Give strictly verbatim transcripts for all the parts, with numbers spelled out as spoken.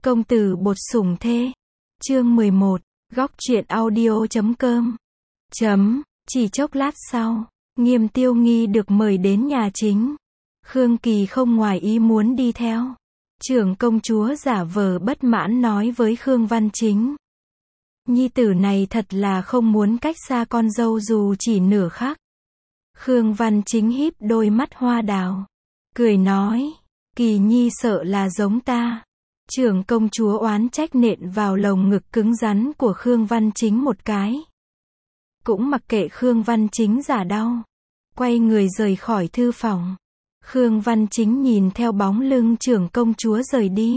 Công tử bột sủng thê. Chương mười một, góc truyện audio chấm com. Chấm, chỉ chốc lát sau, Nghiêm Tiêu Nghi được mời đến nhà chính. Khương Kỳ không ngoài ý muốn đi theo. Trưởng công chúa giả vờ bất mãn nói với Khương Văn Chính. Nhi tử này thật là không muốn cách xa con dâu dù chỉ nửa khắc. Khương Văn Chính híp đôi mắt hoa đào. Cười nói, Kỳ Nhi sợ là giống ta. Trưởng công chúa oán trách nện vào lồng ngực cứng rắn của Khương Văn Chính một cái. Cũng mặc kệ Khương Văn Chính giả đau. Quay người rời khỏi thư phòng. Khương Văn Chính nhìn theo bóng lưng trưởng công chúa rời đi.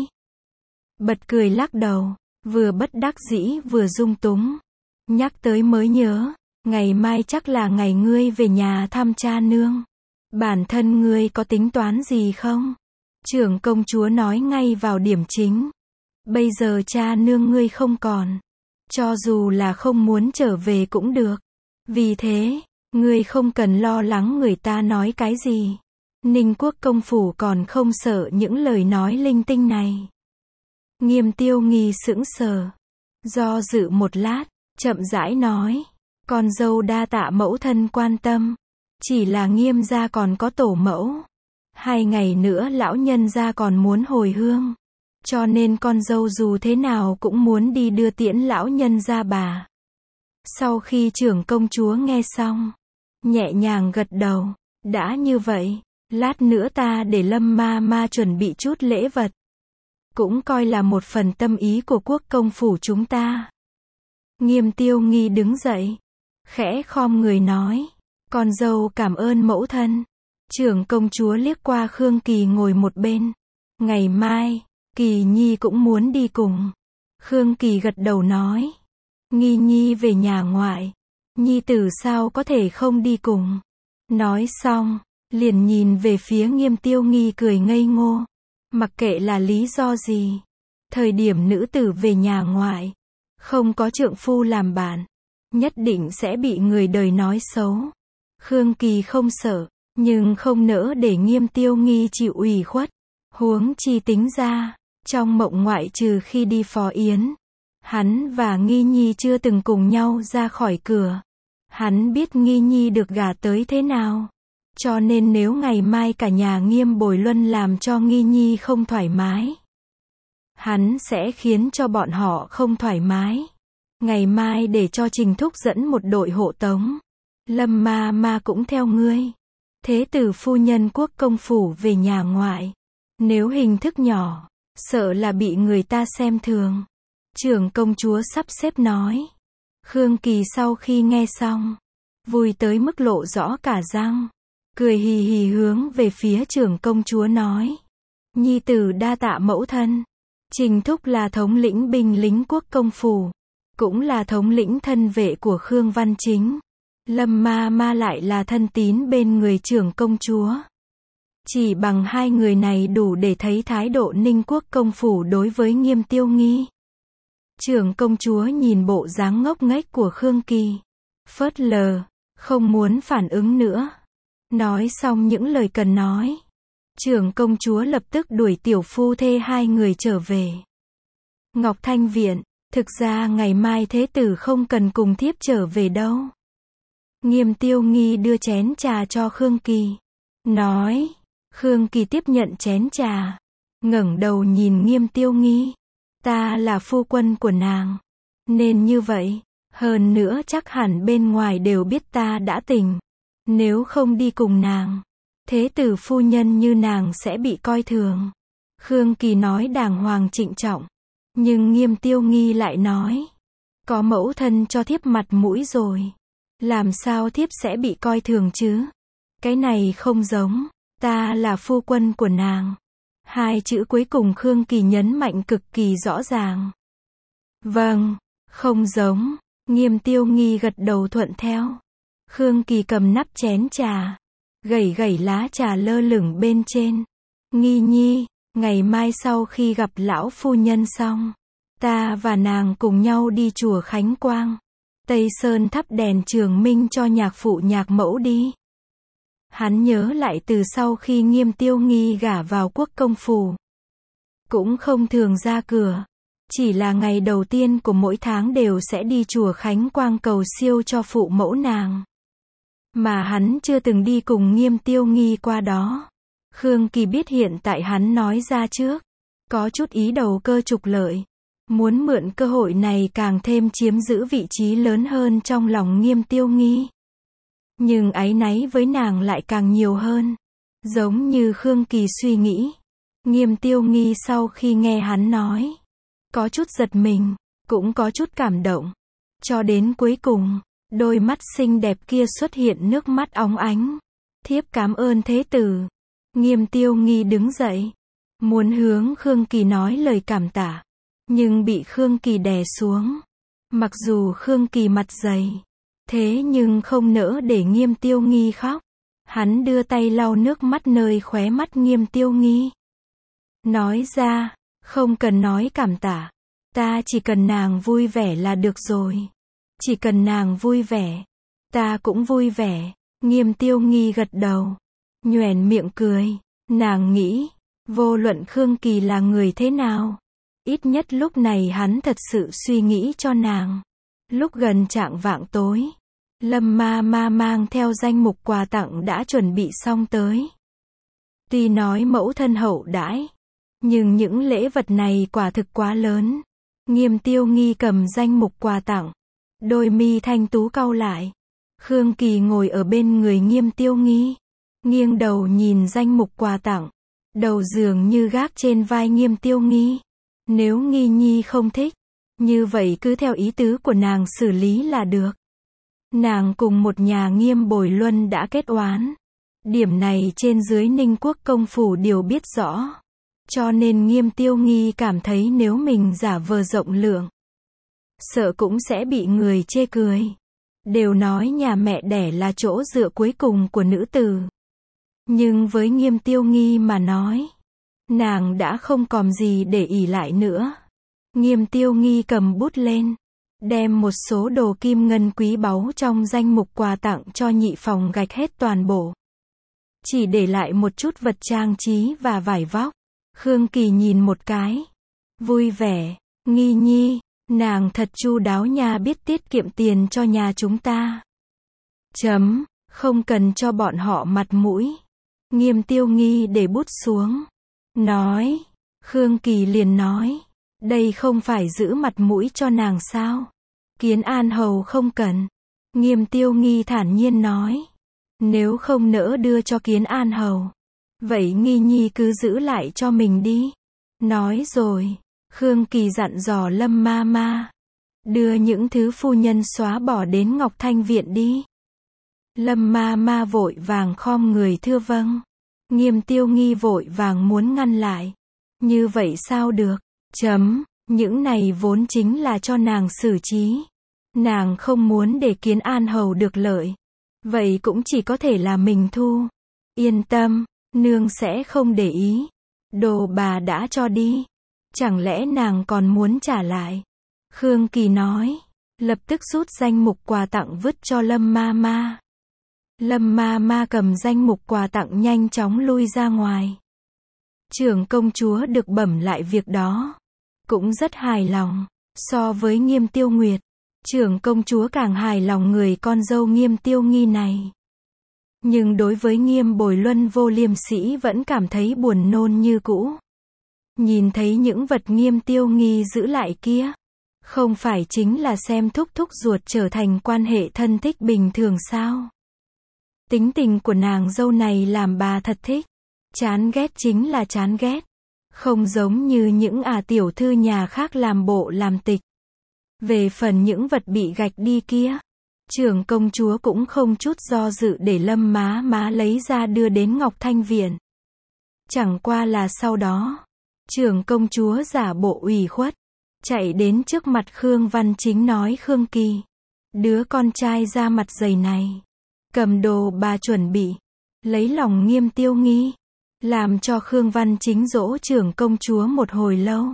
Bật cười lắc đầu, vừa bất đắc dĩ vừa dung túng. Nhắc tới mới nhớ, ngày mai chắc là ngày ngươi về nhà thăm cha nương. Bản thân ngươi có tính toán gì không? Trưởng công chúa nói ngay vào điểm chính. Bây giờ cha nương ngươi không còn. Cho dù là không muốn trở về cũng được. Vì thế, ngươi không cần lo lắng người ta nói cái gì. Ninh Quốc công phủ còn không sợ những lời nói linh tinh này. Nghiêm Tiêu Nghi sững sờ. Do dự một lát, chậm rãi nói. Con dâu đa tạ mẫu thân quan tâm. Chỉ là Nghiêm gia còn có tổ mẫu. Hai ngày nữa lão nhân gia còn muốn hồi hương. Cho nên con dâu dù thế nào cũng muốn đi đưa tiễn lão nhân gia bà. Sau khi trưởng công chúa nghe xong, nhẹ nhàng gật đầu. Đã như vậy, lát nữa ta để Lâm ma ma chuẩn bị chút lễ vật. Cũng coi là một phần tâm ý của quốc công phủ chúng ta. Nghiêm Tiêu Nghi đứng dậy, khẽ khom người nói. Con dâu cảm ơn mẫu thân. Trưởng công chúa liếc qua Khương Kỳ ngồi một bên. Ngày mai, Kỳ Nhi cũng muốn đi cùng. Khương Kỳ gật đầu nói. Nghi Nhi về nhà ngoại. Nhi tử sao có thể không đi cùng. Nói xong, liền nhìn về phía Nghiêm Tiêu Nghi cười ngây ngô. Mặc kệ là lý do gì. Thời điểm nữ tử về nhà ngoại, không có trượng phu làm bạn, nhất định sẽ bị người đời nói xấu. Khương Kỳ không sợ, nhưng không nỡ để Nghiêm Tiêu Nghi chịu ủy khuất. Huống chi tính ra, trong mộng ngoại trừ khi đi phò yến, hắn và Nghi Nhi chưa từng cùng nhau ra khỏi cửa. Hắn biết Nghi Nhi được gả tới thế nào. Cho nên nếu ngày mai cả nhà Nghiêm Bồi Luân làm cho Nghi Nhi không thoải mái, hắn sẽ khiến cho bọn họ không thoải mái. Ngày mai để cho Trình Thúc dẫn một đội hộ tống. Lâm ma ma cũng theo ngươi. Thế tử phu nhân quốc công phủ về nhà ngoại. Nếu hình thức nhỏ, sợ là bị người ta xem thường. Trưởng công chúa sắp xếp nói. Khương Kỳ sau khi nghe xong, vui tới mức lộ rõ cả răng. Cười hì hì hướng về phía trưởng công chúa nói. Nhi tử đa tạ mẫu thân. Trình Thúc là thống lĩnh binh lính quốc công phủ. Cũng là thống lĩnh thân vệ của Khương Văn Chính. Lâm ma ma lại là thân tín bên người trưởng công chúa. Chỉ bằng hai người này đủ để thấy thái độ Ninh Quốc công phủ đối với Nghiêm Tiêu Nghi. Trưởng công chúa nhìn bộ dáng ngốc nghếch của Khương Kỳ. Phớt lờ, không muốn phản ứng nữa. Nói xong những lời cần nói. Trưởng công chúa lập tức đuổi tiểu phu thê hai người trở về. Ngọc Thanh Viện, thực ra ngày mai thế tử không cần cùng thiếp trở về đâu. Nghiêm Tiêu Nghi đưa chén trà cho Khương Kỳ. Nói. Khương Kỳ tiếp nhận chén trà. Ngẩng đầu nhìn Nghiêm Tiêu Nghi. Ta là phu quân của nàng. Nên như vậy. Hơn nữa chắc hẳn bên ngoài đều biết ta đã tình. Nếu không đi cùng nàng, thế tử phu nhân như nàng sẽ bị coi thường. Khương Kỳ nói đàng hoàng trịnh trọng. Nhưng Nghiêm Tiêu Nghi lại nói. Có mẫu thân cho thiếp mặt mũi rồi. Làm sao thiếp sẽ bị coi thường chứ? Cái này không giống. Ta là phu quân của nàng. Hai chữ cuối cùng Khương Kỳ nhấn mạnh cực kỳ rõ ràng. Vâng, không giống. Nghiêm Tiêu Nghi gật đầu thuận theo. Khương Kỳ cầm nắp chén trà. Gẩy gẩy lá trà lơ lửng bên trên. Nghi Nhi, ngày mai sau khi gặp lão phu nhân xong, ta và nàng cùng nhau đi chùa Khánh Quang. Tây Sơn thắp đèn trường minh cho nhạc phụ nhạc mẫu đi. Hắn nhớ lại từ sau khi Nghiêm Tiêu Nghi gả vào quốc công phủ. cũng không thường ra cửa. Chỉ là ngày đầu tiên của mỗi tháng đều sẽ đi chùa Khánh Quang cầu siêu cho phụ mẫu nàng. Mà hắn chưa từng đi cùng Nghiêm Tiêu Nghi qua đó. Khương Kỳ biết hiện tại hắn nói ra trước, có chút ý đầu cơ trục lợi. Muốn mượn cơ hội này càng thêm chiếm giữ vị trí lớn hơn trong lòng Nghiêm Tiêu Nghi. Nhưng áy náy với nàng lại càng nhiều hơn. Giống như Khương Kỳ suy nghĩ. Nghiêm Tiêu Nghi sau khi nghe hắn nói, có chút giật mình, cũng có chút cảm động. Cho đến cuối cùng, đôi mắt xinh đẹp kia xuất hiện nước mắt óng ánh. Thiếp cảm ơn thế tử. Nghiêm Tiêu Nghi đứng dậy, muốn hướng Khương Kỳ nói lời cảm tạ, nhưng bị Khương Kỳ đè xuống. Mặc dù Khương Kỳ mặt dày, thế nhưng không nỡ để Nghiêm Tiêu Nghi khóc. Hắn đưa tay lau nước mắt nơi khóe mắt Nghiêm Tiêu Nghi. Nói ra, không cần nói cảm tạ. Ta chỉ cần nàng vui vẻ là được rồi. Chỉ cần nàng vui vẻ, ta cũng vui vẻ. Nghiêm Tiêu Nghi gật đầu, nhoẻn miệng cười. Nàng nghĩ, vô luận Khương Kỳ là người thế nào, ít nhất lúc này hắn thật sự suy nghĩ cho nàng. Lúc gần chạng vạng tối, Lâm ma ma mang theo danh mục quà tặng đã chuẩn bị xong tới. Tuy nói mẫu thân hậu đãi, nhưng những lễ vật này quả thực quá lớn. Nghiêm Tiêu Nghi cầm danh mục quà tặng, đôi mi thanh tú cau lại. Khương Kỳ ngồi ở bên người Nghiêm Tiêu Nghi, nghiêng đầu nhìn danh mục quà tặng, đầu dường như gác trên vai Nghiêm Tiêu Nghi. Nếu Nghi Nhi không thích, như vậy cứ theo ý tứ của nàng xử lý là được. Nàng cùng một nhà Nghiêm Bồi Luân đã kết oán. Điểm này trên dưới Ninh Quốc công phủ đều biết rõ. Cho nên Nghiêm Tiêu Nghi cảm thấy nếu mình giả vờ rộng lượng, sợ cũng sẽ bị người chê cười. Đều nói nhà mẹ đẻ là chỗ dựa cuối cùng của nữ tử. Nhưng với Nghiêm Tiêu Nghi mà nói, nàng đã không còn gì để ỷ lại nữa. Nghiêm Tiêu Nghi cầm bút lên, đem một số đồ kim ngân quý báu trong danh mục quà tặng cho nhị phòng gạch hết toàn bộ. Chỉ để lại một chút vật trang trí và vải vóc. Khương Kỳ nhìn một cái, vui vẻ. Nghi Nhi, nàng thật chu đáo nha, biết tiết kiệm tiền cho nhà chúng ta. Chấm, không cần cho bọn họ mặt mũi. Nghiêm Tiêu Nghi để bút xuống, nói. Khương Kỳ liền nói, đây không phải giữ mặt mũi cho nàng sao? Kiến An hầu không cần. Nghiêm Tiêu Nghi thản nhiên nói, nếu không nỡ đưa cho Kiến An hầu, vậy Nghi Nhi cứ giữ lại cho mình đi. Nói rồi, Khương Kỳ dặn dò Lâm ma ma, đưa những thứ phu nhân xóa bỏ đến Ngọc Thanh viện đi. Lâm ma ma vội vàng khom người thưa vâng. Nghiêm Tiêu Nghi vội vàng muốn ngăn lại. Như vậy sao được? Chấm, những này vốn chính là cho nàng xử trí. Nàng không muốn để Kiến An hầu được lợi, vậy cũng chỉ có thể là mình thu. Yên tâm, nương sẽ không để ý. Đồ bà đã cho đi, chẳng lẽ nàng còn muốn trả lại? Khương Kỳ nói, lập tức rút danh mục quà tặng vứt cho Lâm ma ma. Lâm ma ma cầm danh mục quà tặng nhanh chóng lui ra ngoài. Trưởng công chúa được bẩm lại việc đó, cũng rất hài lòng. So với Nghiêm Tiêu Nguyệt, trưởng công chúa càng hài lòng người con dâu Nghiêm Tiêu Nghi này. Nhưng đối với Nghiêm Bồi Luân vô liêm sĩ vẫn cảm thấy buồn nôn như cũ. Nhìn thấy những vật Nghiêm Tiêu Nghi giữ lại kia, không phải chính là xem thúc thúc ruột trở thành quan hệ thân thích bình thường sao? Tính tình của nàng dâu này làm bà thật thích. Chán ghét chính là chán ghét. Không giống như những à tiểu thư nhà khác làm bộ làm tịch. Về phần những vật bị gạch đi kia, trưởng công chúa cũng không chút do dự để Lâm má má lấy ra đưa đến Ngọc Thanh viện. Chẳng qua là sau đó, trưởng công chúa giả bộ ủy khuất, chạy đến trước mặt Khương Văn Chính nói Khương Kỳ, đứa con trai da mặt dày này, cầm đồ bà chuẩn bị, lấy lòng Nghiêm Tiêu Nghi, làm cho Khương Văn Chính dỗ trưởng công chúa một hồi lâu.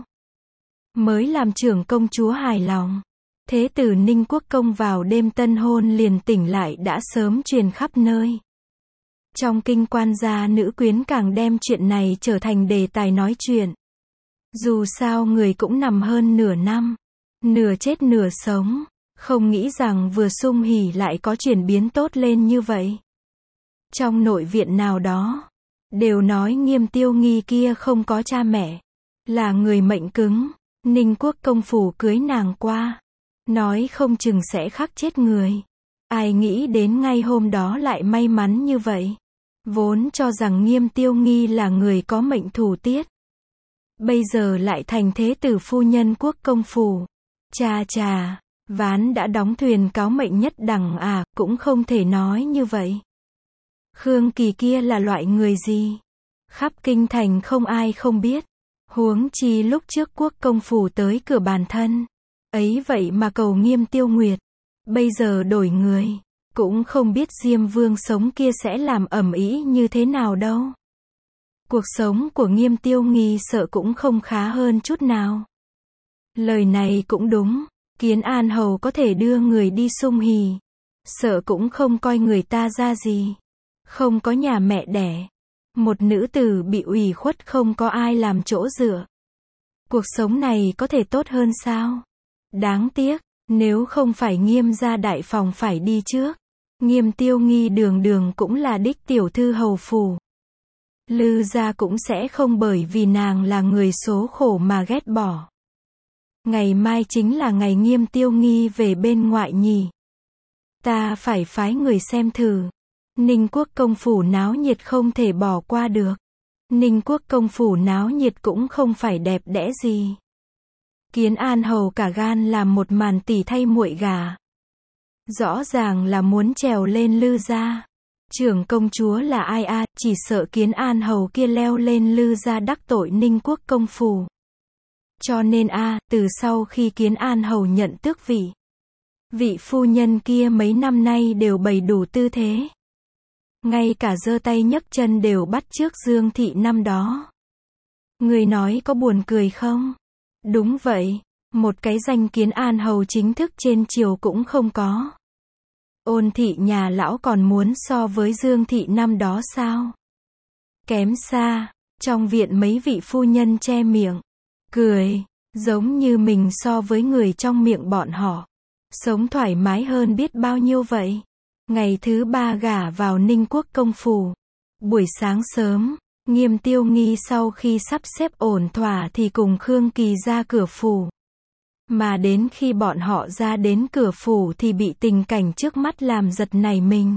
Mới làm trưởng công chúa hài lòng. Thế tử Ninh Quốc công vào đêm tân hôn liền tỉnh lại đã sớm truyền khắp nơi. Trong kinh quan gia nữ quyến càng đem chuyện này trở thành đề tài nói chuyện. Dù sao người cũng nằm hơn nửa năm, nửa chết nửa sống, không nghĩ rằng vừa sum hỉ lại có chuyển biến tốt lên như vậy. Trong nội viện nào đó, đều nói Nghiêm Tiêu Nghi kia không có cha mẹ, là người mệnh cứng, Ninh Quốc công phủ cưới nàng qua, nói không chừng sẽ khắc chết người. Ai nghĩ đến ngay hôm đó lại may mắn như vậy. Vốn cho rằng Nghiêm Tiêu Nghi là người có mệnh thủ tiết, bây giờ lại thành thế tử phu nhân quốc công phủ. Chà chà, ván đã đóng thuyền cáo mệnh nhất đẳng à, cũng không thể nói như vậy. Khương Kỳ kia là loại người gì? Khắp kinh thành không ai không biết. Huống chi lúc trước quốc công phủ tới cửa bàn thân. Ấy vậy mà cầu Nghiêm Tiêu Nguyệt. Bây giờ đổi người. Cũng không biết Diêm Vương sống kia sẽ làm ầm ĩ như thế nào đâu. Cuộc sống của Nghiêm Tiêu Nghi sợ cũng không khá hơn chút nào. Lời này cũng đúng. Kiến An Hầu có thể đưa người đi sum hỉ. Sợ cũng không coi người ta ra gì. Không có nhà mẹ đẻ. Một nữ tử bị ủy khuất không có ai làm chỗ dựa. Cuộc sống này có thể tốt hơn sao? Đáng tiếc, nếu không phải Nghiêm gia đại phòng phải đi trước. Nghiêm Tiêu Nghi đường đường cũng là đích tiểu thư hầu phủ. Lư gia cũng sẽ không bởi vì nàng là người số khổ mà ghét bỏ. Ngày mai chính là ngày Nghiêm Tiêu Nghi về bên ngoại nhỉ. Ta phải phái người xem thử. Ninh Quốc công phủ náo nhiệt không thể bỏ qua được. Ninh Quốc công phủ náo nhiệt cũng không phải đẹp đẽ gì. Kiến An Hầu cả gan làm một màn tỉ thay muội gà. Rõ ràng là muốn trèo lên Lư gia. Trưởng công chúa là ai a, à, chỉ sợ Kiến An Hầu kia leo lên Lư gia đắc tội Ninh Quốc công phủ. Cho nên a, à, từ sau khi Kiến An Hầu nhận tước vị, vị phu nhân kia mấy năm nay đều bày đủ tư thế. Ngay cả giơ tay nhấc chân đều bắt chước Dương thị năm đó. Người nói có buồn cười không? Đúng vậy, một cái danh Kiến An Hầu chính thức trên triều cũng không có. Ôn thị nhà lão còn muốn so với Dương thị năm đó sao? Kém xa. Trong viện mấy vị phu nhân che miệng, cười, giống như mình so với người trong miệng bọn họ, sống thoải mái hơn biết bao nhiêu vậy. Ngày thứ ba gả vào Ninh Quốc công phủ. Buổi sáng sớm, Nghiêm Tiêu Nghi sau khi sắp xếp ổn thỏa thì cùng Khương Kỳ ra cửa phủ. Mà đến khi bọn họ ra đến cửa phủ thì bị tình cảnh trước mắt làm giật nảy mình.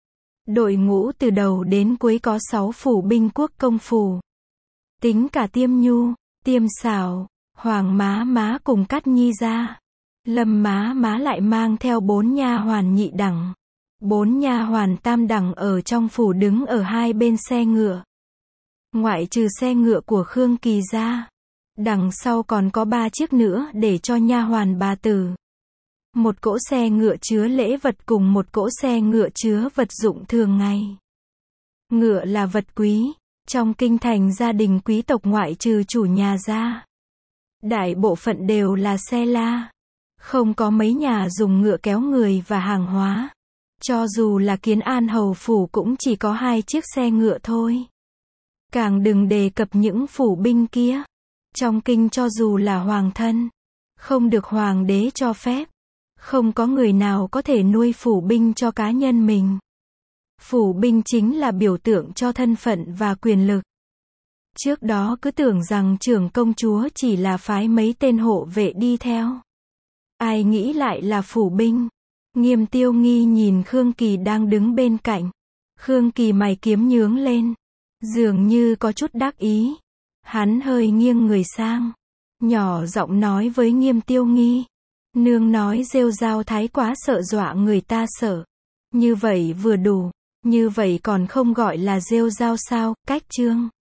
Đội ngũ từ đầu đến cuối có sáu phủ binh quốc công phủ. Tính cả Tiêm Nhu, Tiêm Xảo, Hoàng Má Má cùng Cát Nhi ra. Lâm Má Má lại mang theo bốn nha hoàn nhị đẳng. Bốn nha hoàn tam đẳng ở trong phủ đứng ở hai bên xe ngựa. Ngoại trừ xe ngựa của Khương Kỳ ra, đằng sau còn có ba chiếc nữa để cho nha hoàn bà tử. Một cỗ xe ngựa chứa lễ vật cùng một cỗ xe ngựa chứa vật dụng thường ngày. Ngựa là vật quý, trong kinh thành gia đình quý tộc ngoại trừ chủ nhà ra, đại bộ phận đều là xe la. Không có mấy nhà dùng ngựa kéo người và hàng hóa. Cho dù là Kiến An Hầu phủ cũng chỉ có hai chiếc xe ngựa thôi. Càng đừng đề cập những phủ binh kia. Trong kinh cho dù là hoàng thân, không được hoàng đế cho phép. Không có người nào có thể nuôi phủ binh cho cá nhân mình. Phủ binh chính là biểu tượng cho thân phận và quyền lực. Trước đó cứ tưởng rằng trưởng công chúa chỉ là phái mấy tên hộ vệ đi theo. Ai nghĩ lại là phủ binh. Nghiêm Tiêu Nghi nhìn Khương Kỳ đang đứng bên cạnh. Khương Kỳ mày kiếm nhướng lên, dường như có chút đắc ý. Hắn hơi nghiêng người sang, nhỏ giọng nói với Nghiêm Tiêu Nghi. Nương nói rêu rao thái quá sợ dọa người ta sợ. Như vậy vừa đủ, như vậy còn không gọi là rêu rao sao? Cách chương